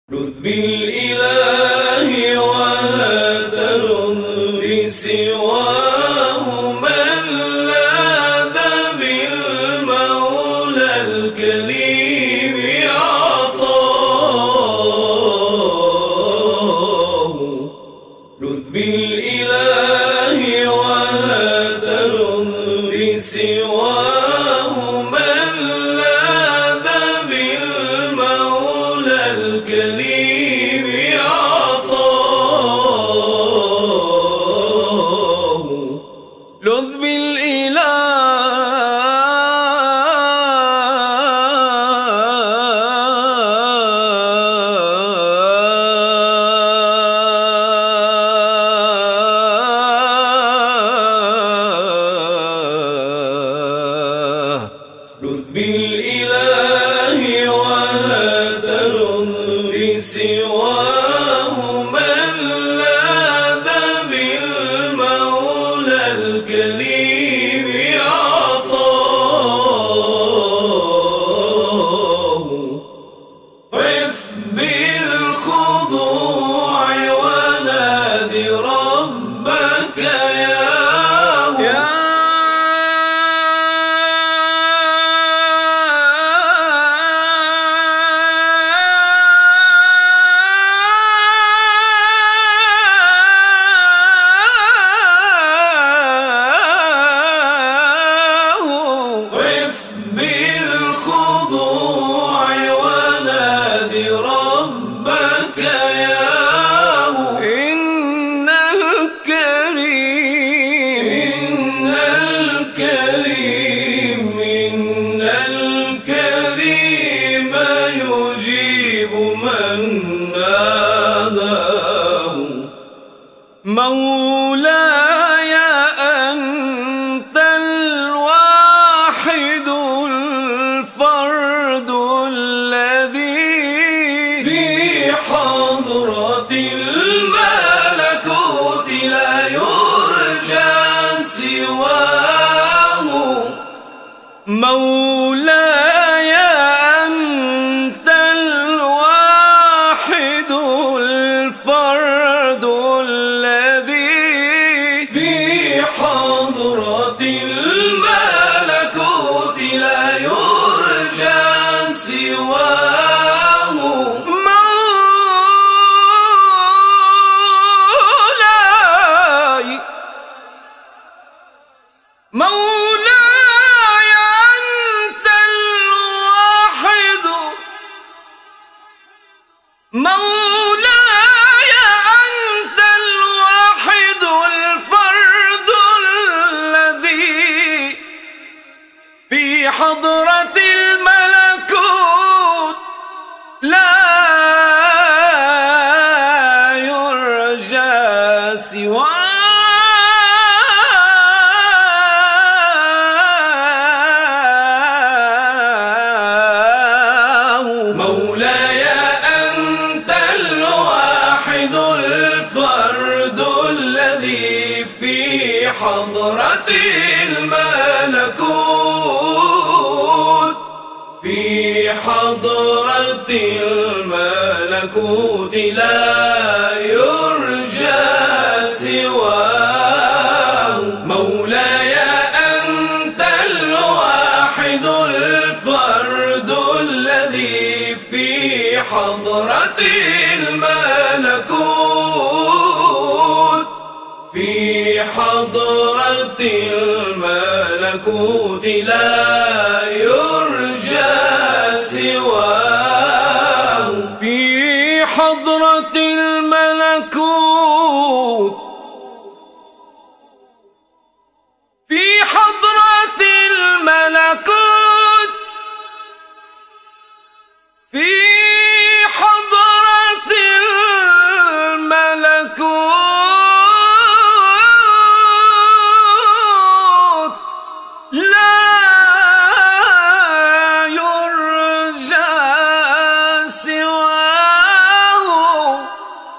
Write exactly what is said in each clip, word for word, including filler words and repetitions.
لذ بالإله ولا تلذ بسواه، من لاذ بالمولى الكريم عطاه. لذ بالإله ولا تلذ بسواه، من لاذ بالمولى الكريم عطاه. لذ لذ بالإله ولا تلذ بسواه، من لاذ بالمولى الكريم عطاه. قف بالخضوع ونادي ربك ياه. قف بالخضوع ونادي ربك ياه. إن الكريم إن الكريم إن الكريم يجيب من ناداه. مولاي أنت الواحد الفرد الذي في حضرة الملكوت لا يرجى سواه. مولاي أنت الواحد الفرد الذي في حضرة الملكوت لا يرجى سواه. مولاي مولاي أنت الواحد مولاي أنت الواحد الفرد الذي في حضرة الملكوت لا يرجى سواه. مولاي أنت الواحد الفرد الذي في حضرة الملكوت في حضرة الملكوت لا يرجى سواه. مولاي أنت الواحد الفرد الذي في حضرة الملكوت في حضرة الملكوت لا يرجى سواه. في حضرة الملكوت في حضرة الملكوت في حضرة الملكوت لا يرجى سواه.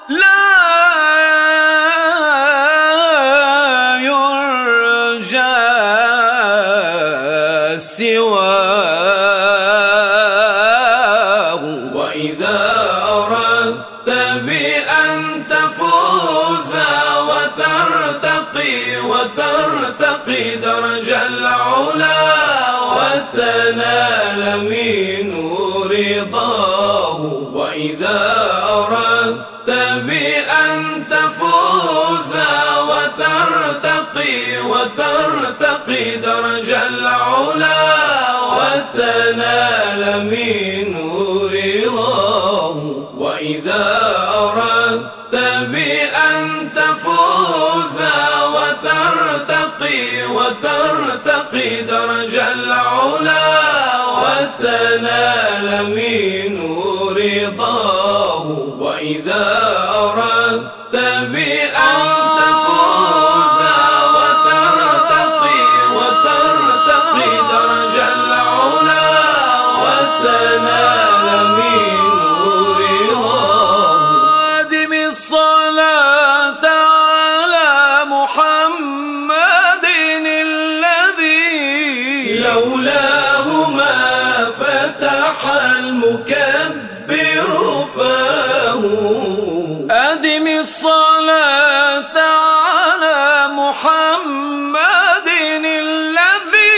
وإذا أردت بأن تفوز وترتقي وترتقي درج العلا وتنال منه رضاه. وإذا أردت بأن تفوز وترتقي وترتقي درج العلا وتنال منه رضاه. وإذا أردت بأن تفوز وترتقي وترتقي درج العلا وتنال منه رضاه. أدم الصلاة على محمد الذي لولاه ما فتح المكبر فاه. أدم الصلاة على محمد الذي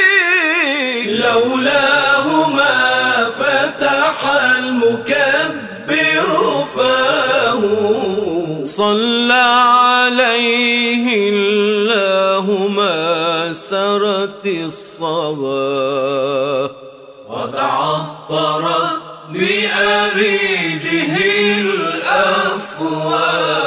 لولاه ما فتح المكبر فاه. صلى عليه الله ما سرت الصبا وتعطرت بأريجه الأفواه.